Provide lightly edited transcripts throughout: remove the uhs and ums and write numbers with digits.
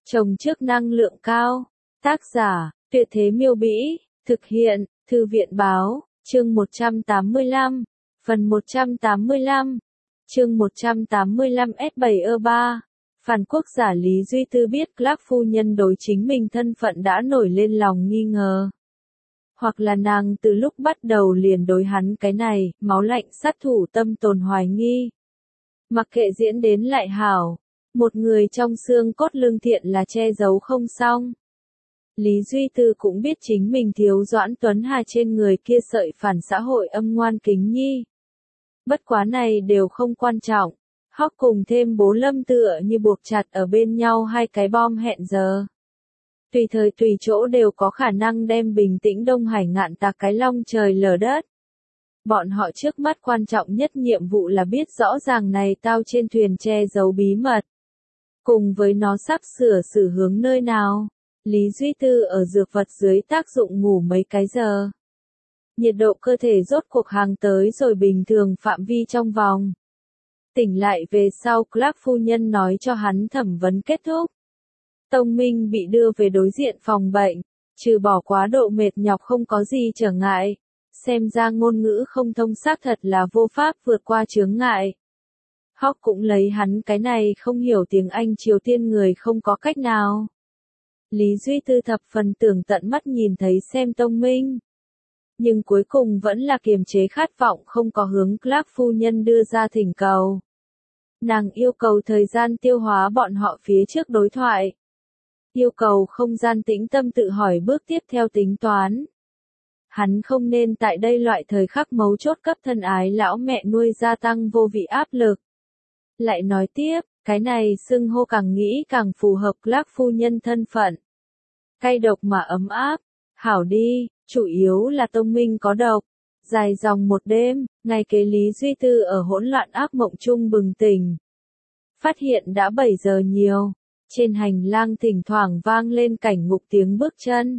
Trồng trước năng lượng cao. Tác giả, Tuyệt Thế Miêu Bĩ, thực hiện, Thư viện Báo, chương 185, phần 185, chương 185 S7E3. Phản quốc giả Lý Duy Tư biết Clark phu nhân đối chính mình thân phận đã nổi lên lòng nghi ngờ. Hoặc là nàng từ lúc bắt đầu liền đối hắn cái này, máu lạnh sát thủ tâm tồn hoài nghi. Mặc kệ diễn đến lại hảo, một người trong xương cốt lương thiện là che giấu không xong. Lý Duy Tư cũng biết chính mình thiếu Doãn Tuấn Hà trên người kia sợi phản xã hội âm ngoan kính nhi. Bất quá này đều không quan trọng. Hóc cùng thêm bố Lâm tựa như buộc chặt ở bên nhau hai cái bom hẹn giờ. Tùy thời tùy chỗ đều có khả năng đem bình tĩnh Đông Hải ngạn tạc cái long trời lở đất. Bọn họ trước mắt quan trọng nhất nhiệm vụ là biết rõ ràng này tao trên thuyền che giấu bí mật. Cùng với nó sắp sửa xử hướng nơi nào. Lý Duy Tư ở dược vật dưới tác dụng ngủ mấy cái giờ. Nhiệt độ cơ thể rốt cuộc hàng tới rồi bình thường phạm vi trong vòng. Tỉnh lại về sau Clark phu nhân nói cho hắn thẩm vấn kết thúc. Tông Minh bị đưa về đối diện phòng bệnh, trừ bỏ quá độ mệt nhọc không có gì trở ngại. Xem ra ngôn ngữ không thông xác thật là vô pháp vượt qua chướng ngại. Hóc cũng lấy hắn cái này không hiểu tiếng Anh Triều Tiên người không có cách nào. Lý Duy Tư thập phần tưởng tận mắt nhìn thấy xem Tông Minh. Nhưng cuối cùng vẫn là kiềm chế khát vọng không có hướng Clark phu nhân đưa ra thỉnh cầu. Nàng yêu cầu thời gian tiêu hóa bọn họ phía trước đối thoại. Yêu cầu không gian tĩnh tâm tự hỏi bước tiếp theo tính toán. Hắn không nên tại đây loại thời khắc mấu chốt cấp thân ái lão mẹ nuôi gia tăng vô vị áp lực. Lại nói tiếp, cái này xưng hô càng nghĩ càng phù hợp Clark phu nhân thân phận. Cay độc mà ấm áp, hảo đi, chủ yếu là Tông Minh có độc. Dài dòng một đêm, ngày kế Lý Duy Tư ở hỗn loạn ác mộng chung bừng tỉnh. Phát hiện đã 7 giờ nhiều, trên hành lang thỉnh thoảng vang lên cảnh ngục tiếng bước chân.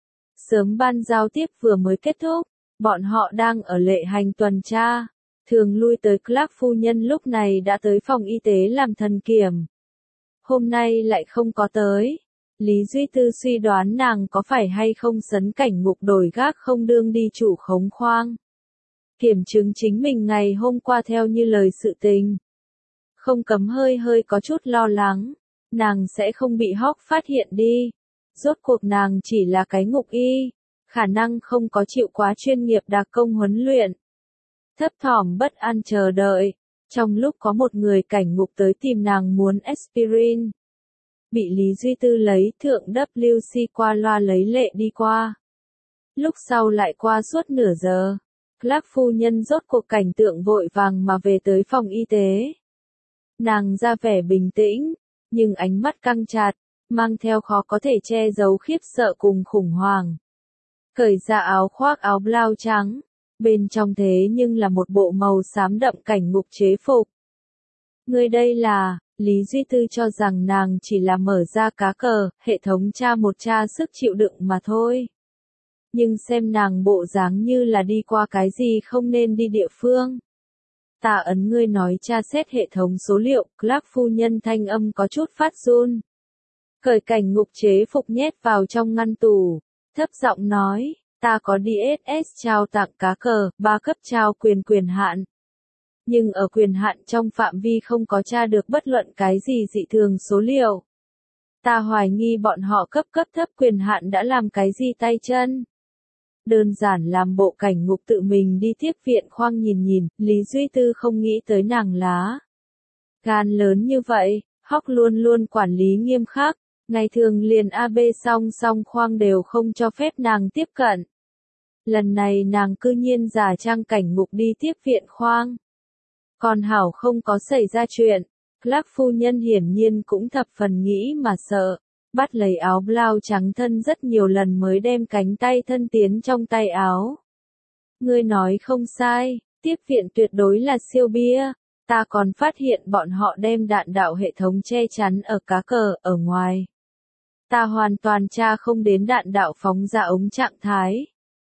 Sớm ban giao tiếp vừa mới kết thúc, bọn họ đang ở lệ hành tuần tra. Thường lui tới Clark phu nhân lúc này đã tới phòng y tế làm thân kiểm. Hôm nay lại không có tới. Lý Duy Tư suy đoán nàng có phải hay không sấn cảnh ngục đổi gác không đương đi chủ khống khoang. Kiểm chứng chính mình ngày hôm qua theo như lời sự tình. Không cấm hơi có chút lo lắng. Nàng sẽ không bị Hóc phát hiện đi. Rốt cuộc nàng chỉ là cái ngục y. Khả năng không có chịu quá chuyên nghiệp đặc công huấn luyện. Thấp thỏm bất an chờ đợi. Trong lúc có một người cảnh ngục tới tìm nàng muốn aspirin. Bị Lý Duy Tư lấy thượng WC qua loa lấy lệ đi qua. Lúc sau lại qua suốt nửa giờ. Clark phu nhân rốt cuộc cảnh tượng vội vàng mà về tới phòng y tế. Nàng ra vẻ bình tĩnh, nhưng ánh mắt căng chặt, mang theo khó có thể che giấu khiếp sợ cùng khủng hoảng. Cởi ra áo khoác áo blau trắng, bên trong thế nhưng là một bộ màu xám đậm cảnh ngục chế phục. Người đây là, Lý Duy Tư cho rằng nàng chỉ là mở ra cá cờ, hệ thống tra sức chịu đựng mà thôi. Nhưng xem nàng bộ dáng như là đi qua cái gì không nên đi địa phương. Ta ấn ngươi nói tra xét hệ thống số liệu, Clark phu nhân thanh âm có chút phát run. Cởi cảnh ngục chế phục nhét vào trong ngăn tủ, thấp giọng nói, ta có DSS trao tặng cá cờ, 3 cấp trao quyền hạn. Nhưng ở quyền hạn trong phạm vi không có tra được bất luận cái gì dị thường số liệu. Ta hoài nghi bọn họ cấp thấp quyền hạn đã làm cái gì tay chân. Đơn giản làm bộ cảnh ngục tự mình đi tiếp viện khoang nhìn, Lý Duy Tư không nghĩ tới nàng lá. Gan lớn như vậy, Hóc luôn luôn quản lý nghiêm khắc, ngày thường liền AB song khoang đều không cho phép nàng tiếp cận. Lần này nàng cư nhiên giả trang cảnh ngục đi tiếp viện khoang. Còn hảo không có xảy ra chuyện, Clark phu nhân hiển nhiên cũng thập phần nghĩ mà sợ, bắt lấy áo blau trắng thân rất nhiều lần mới đem cánh tay thân tiến trong tay áo. Ngươi nói không sai, tiếp viện tuyệt đối là siêu bia, ta còn phát hiện bọn họ đem đạn đạo hệ thống che chắn ở cá cờ ở ngoài. Ta hoàn toàn tra không đến đạn đạo phóng ra ống trạng thái.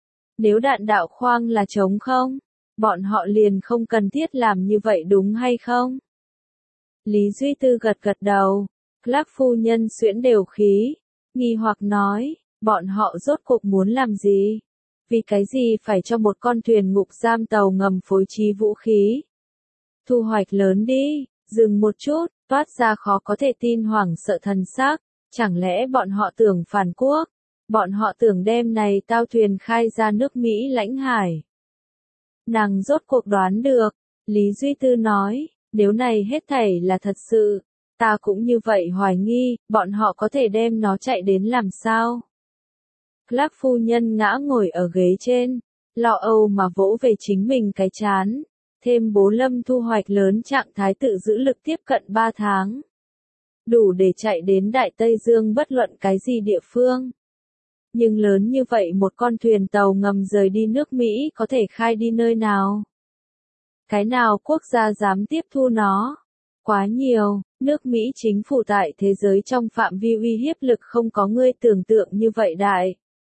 Nếu đạn đạo khoang là trống không? Bọn họ liền không cần thiết làm như vậy đúng hay không? Lý Duy Tư gật đầu. Clark phu nhân xuyễn đều khí, nghi hoặc nói, bọn họ rốt cuộc muốn làm gì? Vì cái gì phải cho một con thuyền ngục giam tàu ngầm phối trí vũ khí? Thu hoạch lớn đi, dừng một chút, toát ra khó có thể tin hoảng sợ thần sắc, chẳng lẽ bọn họ tưởng phản quốc? Bọn họ tưởng đem này tao thuyền khai ra nước Mỹ lãnh hải. Nàng rốt cuộc đoán được, Lý Duy Tư nói, nếu này hết thảy là thật sự, ta cũng như vậy hoài nghi, bọn họ có thể đem nó chạy đến làm sao? Clark phu nhân ngã ngồi ở ghế trên, lo âu mà vỗ về chính mình cái chán, thêm bố Lâm thu hoạch lớn trạng thái tự giữ lực tiếp cận 3 tháng. Đủ để chạy đến Đại Tây Dương bất luận cái gì địa phương. Nhưng lớn như vậy một con thuyền tàu ngầm rời đi nước Mỹ có thể khai đi nơi nào? Cái nào quốc gia dám tiếp thu nó? Quá nhiều, nước Mỹ chính phủ tại thế giới trong phạm vi uy hiếp lực không có ngươi tưởng tượng như vậy đại.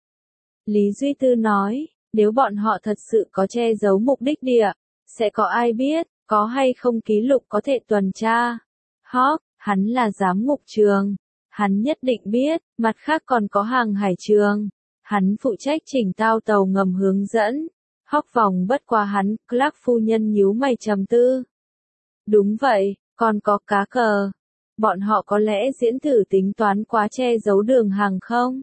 Lý Duy Tư nói, nếu bọn họ thật sự có che giấu mục đích địa, sẽ có ai biết, có hay không ký lục có thể tuần tra. Hawk, hắn là giám ngục trường. Hắn nhất định biết, mặt khác còn có hàng hải trường. Hắn phụ trách chỉnh tao tàu ngầm hướng dẫn. Hawk vòng bất qua hắn, Clark phu nhân nhíu mày trầm tư. Đúng vậy, còn có cá cờ. Bọn họ có lẽ diễn thử tính toán quá che giấu đường hàng không?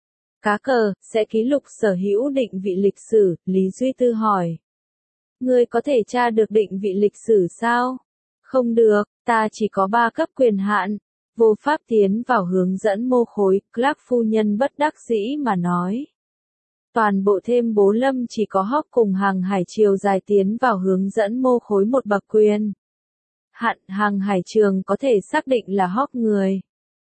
Cá cờ, sẽ ký lục sở hữu định vị lịch sử, Lý Duy Tư hỏi. Ngươi có thể tra được định vị lịch sử sao? Không được, ta chỉ có 3 cấp quyền hạn. Vô pháp tiến vào hướng dẫn mô khối, Clark phu nhân bất đắc dĩ mà nói. Toàn bộ thêm bố Lâm chỉ có Hawk cùng hàng hải chiều dài tiến vào hướng dẫn mô khối một bậc quyền. Hạn hàng hải trường có thể xác định là Hawk người.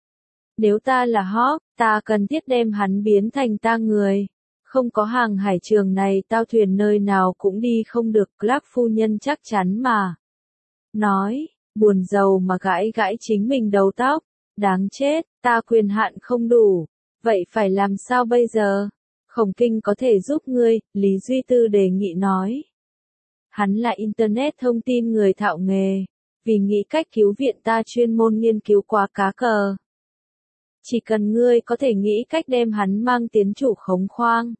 Nếu ta là Hawk, ta cần thiết đem hắn biến thành ta người. Không có hàng hải trường này tao thuyền nơi nào cũng đi không được, Clark phu nhân chắc chắn mà. Nói, buồn rầu mà gãi gãi chính mình đầu tóc. Đáng chết, ta quyền hạn không đủ. Vậy phải làm sao bây giờ? Khổng Kinh có thể giúp ngươi, Lý Duy Tư đề nghị nói. Hắn là Internet thông tin người thạo nghề. Vì nghĩ cách cứu viện ta chuyên môn nghiên cứu quá cá cờ. Chỉ cần ngươi có thể nghĩ cách đem hắn mang tiến chủ khống khoang.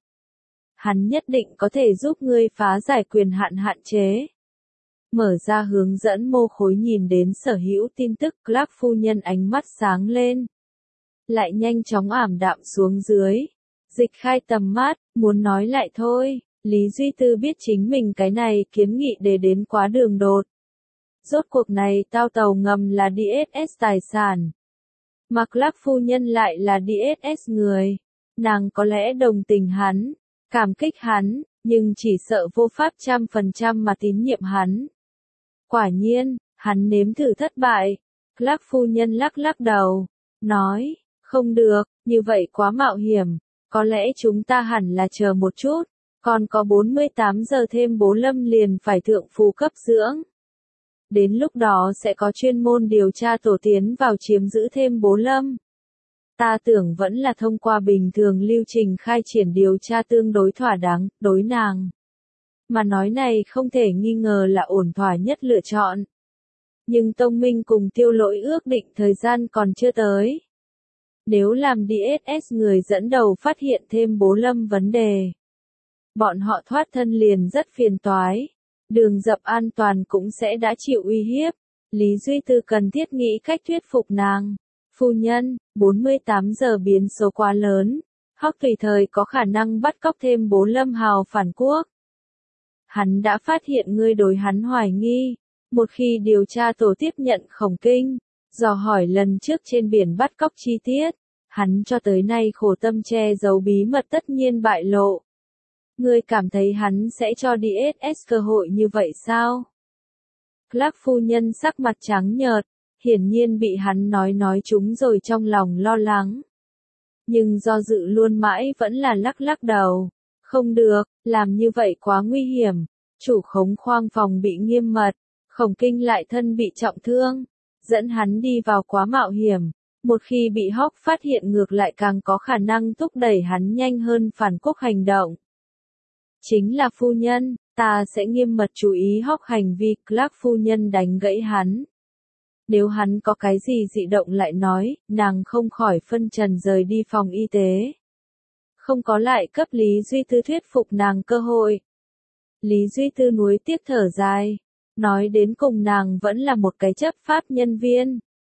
Hắn nhất định có thể giúp ngươi phá giải quyền hạn hạn chế. Mở ra hướng dẫn mô khối nhìn đến sở hữu tin tức, Clark phu nhân ánh mắt sáng lên. Lại nhanh chóng ảm đạm xuống dưới. Dịch khai tầm mắt, muốn nói lại thôi. Lý Duy Tư biết chính mình cái này kiến nghị để đến quá đường đột. Rốt cuộc này tao tàu ngầm là DSS tài sản. Mà Clark phu nhân lại là DSS người. Nàng có lẽ đồng tình hắn, cảm kích hắn, nhưng chỉ sợ vô pháp 100% mà tín nhiệm hắn. Quả nhiên, hắn nếm thử thất bại. Clark phu nhân lắc lắc đầu, nói, không được, như vậy quá mạo hiểm, có lẽ chúng ta hẳn là chờ một chút, còn có 48 giờ thêm bố Lâm liền phải thượng phù cấp dưỡng. Đến lúc đó sẽ có chuyên môn điều tra tổ tiến vào chiếm giữ thêm bố Lâm. Ta tưởng vẫn là thông qua bình thường lưu trình khai triển điều tra tương đối thỏa đáng, đối nàng. Mà nói này không thể nghi ngờ là ổn thỏa nhất lựa chọn. Nhưng Tông Minh cùng Tiêu Lỗi ước định thời gian còn chưa tới. Nếu làm DSS người dẫn đầu phát hiện thêm bố Lâm vấn đề, bọn họ thoát thân liền rất phiền toái. Đường dập an toàn cũng sẽ đã chịu uy hiếp. Lý Duy Tư cần thiết nghĩ cách thuyết phục nàng. Phu nhân, 48 giờ biến số quá lớn. Hawk tùy thời có khả năng bắt cóc thêm bố Lâm hào phản quốc. Hắn đã phát hiện ngươi đối hắn hoài nghi. Một khi điều tra tổ tiếp nhận Khổng Kinh, dò hỏi lần trước trên biển bắt cóc chi tiết, hắn cho tới nay khổ tâm che giấu bí mật tất nhiên bại lộ. Ngươi cảm thấy hắn sẽ cho DSS cơ hội như vậy sao? Clark phu nhân sắc mặt trắng nhợt, hiển nhiên bị hắn nói trúng rồi trong lòng lo lắng. Nhưng do dự luôn mãi vẫn là lắc lắc đầu. Không được, làm như vậy quá nguy hiểm. Chủ khống khoang phòng bị nghiêm mật, Khổng Kinh lại thân bị trọng thương. Dẫn hắn đi vào quá mạo hiểm. Một khi bị Hawk phát hiện ngược lại càng có khả năng thúc đẩy hắn nhanh hơn phản quốc hành động. Chính là phu nhân, ta sẽ nghiêm mật chú ý Hawk hành vi, Clark phu nhân đánh gãy hắn. Nếu hắn có cái gì dị động lại nói, nàng không khỏi phân trần rời đi phòng y tế. Không có lại cấp Lý Duy Tư thuyết phục nàng cơ hội. Lý Duy Tư nuối tiếc thở dài. Nói đến cùng nàng vẫn là một cái chấp pháp nhân viên.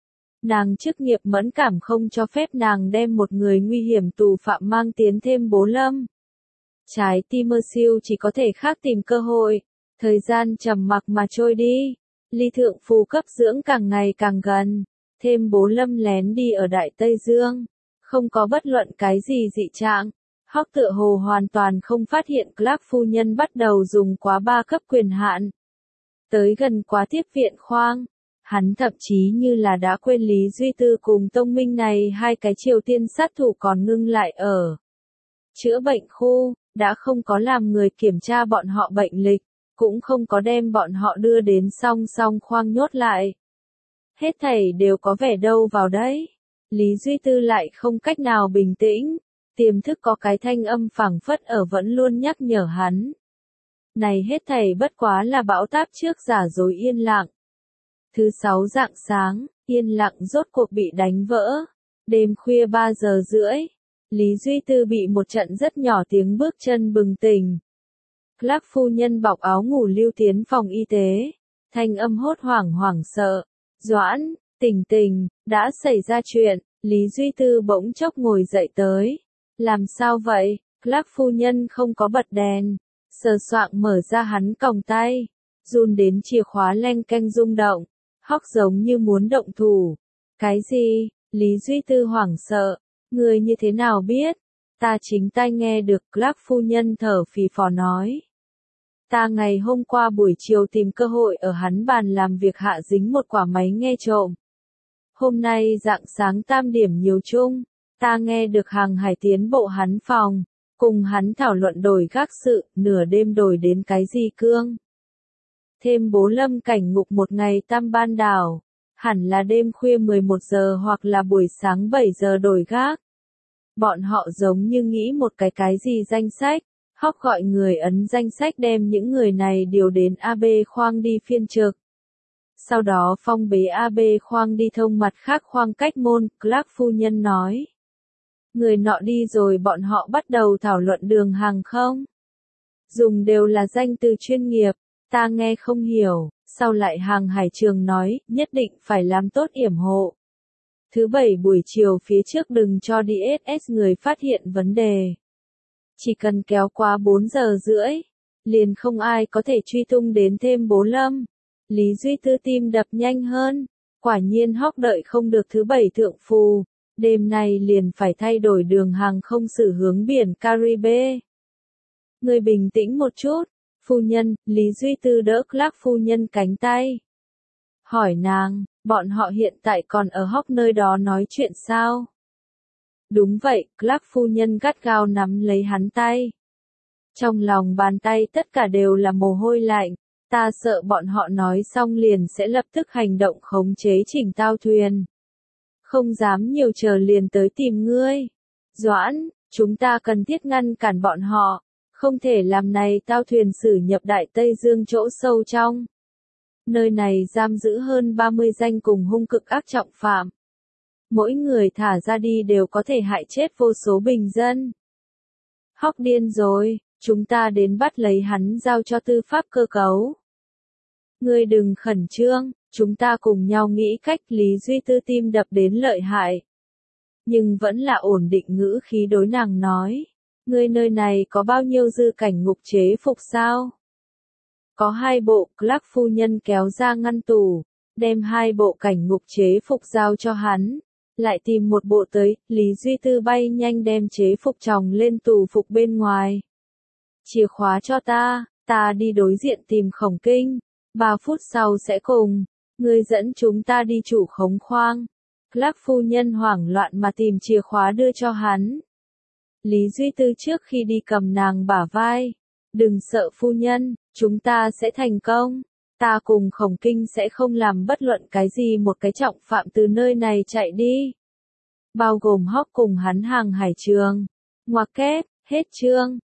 Nàng chức nghiệp mẫn cảm không cho phép nàng đem một người nguy hiểm tù phạm mang tiến thêm Bố Lâm. Trái tim mơ siêu chỉ có thể khác tìm cơ hội. Thời gian trầm mặc mà trôi đi. Ly thượng phù cấp dưỡng càng ngày càng gần. Thêm Bố Lâm lén đi ở Đại Tây Dương. Không có bất luận cái gì dị trạng. Hóc tựa hồ hoàn toàn không phát hiện Clark phu nhân bắt đầu dùng quá 3 cấp quyền hạn. Tới gần quá tiếp viện khoang. Hắn thậm chí như là đã quên Lý Duy Tư cùng Tông Minh này hai cái Triều Tiên sát thủ còn ngưng lại ở chữa bệnh khu, đã không có làm người kiểm tra bọn họ bệnh lịch, cũng không có đem bọn họ đưa đến song song khoang nhốt lại. Hết thảy đều có vẻ đâu vào đấy. Lý Duy Tư lại không cách nào bình tĩnh, tiềm thức có cái thanh âm phảng phất ở vẫn luôn nhắc nhở hắn. Này hết thảy bất quá là bão táp trước giả dối yên lặng. Thứ 6 rạng sáng, yên lặng rốt cuộc bị đánh vỡ. Đêm khuya 3 giờ rưỡi, Lý Duy Tư bị một trận rất nhỏ tiếng bước chân bừng tỉnh. Clark phu nhân bọc áo ngủ lưu tiến phòng y tế. Thanh âm hốt hoảng hoảng sợ. Doãn, Tình, đã xảy ra chuyện. Lý Duy Tư bỗng chốc ngồi dậy tới. Làm sao vậy? Clark phu nhân không có bật đèn. Sờ soạng mở ra hắn còng tay. Run đến chìa khóa leng keng rung động. Hóc giống như muốn động thủ. Cái gì? Lý Duy Tư hoảng sợ. Người như thế nào biết? Ta chính tai nghe được Clark phu nhân thở phì phò nói. Ta ngày hôm qua buổi chiều tìm cơ hội ở hắn bàn làm việc hạ dính một quả máy nghe trộm. Hôm nay rạng sáng tam điểm nhiều chung, ta nghe được hàng hải tiến bộ hắn phòng, cùng hắn thảo luận đổi gác sự, nửa đêm đổi đến cái gì cương. Thêm Bố Lâm cảnh ngục một ngày tam ban đảo, hẳn là đêm khuya 11 giờ hoặc là buổi sáng 7 giờ đổi gác. Bọn họ giống như nghĩ một cái gì danh sách, Hóc gọi người ấn danh sách đem những người này điều đến AB khoang đi phiên trực. Sau đó phong bế AB khoang đi thông mặt khác khoang cách môn, Clark phu nhân nói. Người nọ đi rồi bọn họ bắt đầu thảo luận đường hàng không. Dùng đều là danh từ chuyên nghiệp, ta nghe không hiểu, sau lại hàng hải trường nói, nhất định phải làm tốt yểm hộ. Thứ 7 buổi chiều phía trước đừng cho DSS người phát hiện vấn đề. Chỉ cần kéo qua 4 giờ rưỡi, liền không ai có thể truy tung đến thêm Bố Lâm. Lý Duy Tư tim đập nhanh hơn, quả nhiên Hóc đợi không được thứ 7 thượng phù, đêm nay liền phải thay đổi đường hàng không xử hướng biển Caribe. Người bình tĩnh một chút, phu nhân, Lý Duy Tư đỡ Clark phu nhân cánh tay. Hỏi nàng, bọn họ hiện tại còn ở Hóc nơi đó nói chuyện sao? Đúng vậy, Clark phu nhân gắt gao nắm lấy hắn tay. Trong lòng bàn tay tất cả đều là mồ hôi lạnh, ta sợ bọn họ nói xong liền sẽ lập tức hành động khống chế chỉnh tao thuyền. Không dám nhiều chờ liền tới tìm ngươi. Doãn, chúng ta cần thiết ngăn cản bọn họ, không thể làm này tao thuyền xử nhập Đại Tây Dương chỗ sâu trong. Nơi này giam giữ hơn 30 danh cùng hung cực ác trọng phạm. Mỗi người thả ra đi đều có thể hại chết vô số bình dân. Hóc điên rồi, chúng ta đến bắt lấy hắn giao cho tư pháp cơ cấu. Ngươi đừng khẩn trương, chúng ta cùng nhau nghĩ cách. Lý Duy Tư tim đập đến lợi hại. Nhưng vẫn là ổn định ngữ khí đối nàng nói. Ngươi nơi này có bao nhiêu dư cảnh ngục chế phục sao? Có 2 bộ. Clark phu nhân kéo ra ngăn tủ, đem 2 bộ cảnh ngục chế phục giao cho hắn. Lại tìm một bộ tới, Lý Duy Tư bay nhanh đem chế phục chồng lên tủ phục bên ngoài. Chìa khóa cho ta đi đối diện tìm Khổng Kinh, 3 phút sau sẽ cùng, ngươi dẫn chúng ta đi chủ khống khoang. Clark phu nhân hoảng loạn mà tìm chìa khóa đưa cho hắn. Lý Duy Tư trước khi đi cầm nàng bả vai. Đừng sợ phu nhân, chúng ta sẽ thành công. Ta cùng Khổng Kinh sẽ không làm bất luận cái gì một cái trọng phạm từ nơi này chạy đi. Bao gồm Hóc cùng hắn hàng hải trường. Ngoặc kép, hết chương.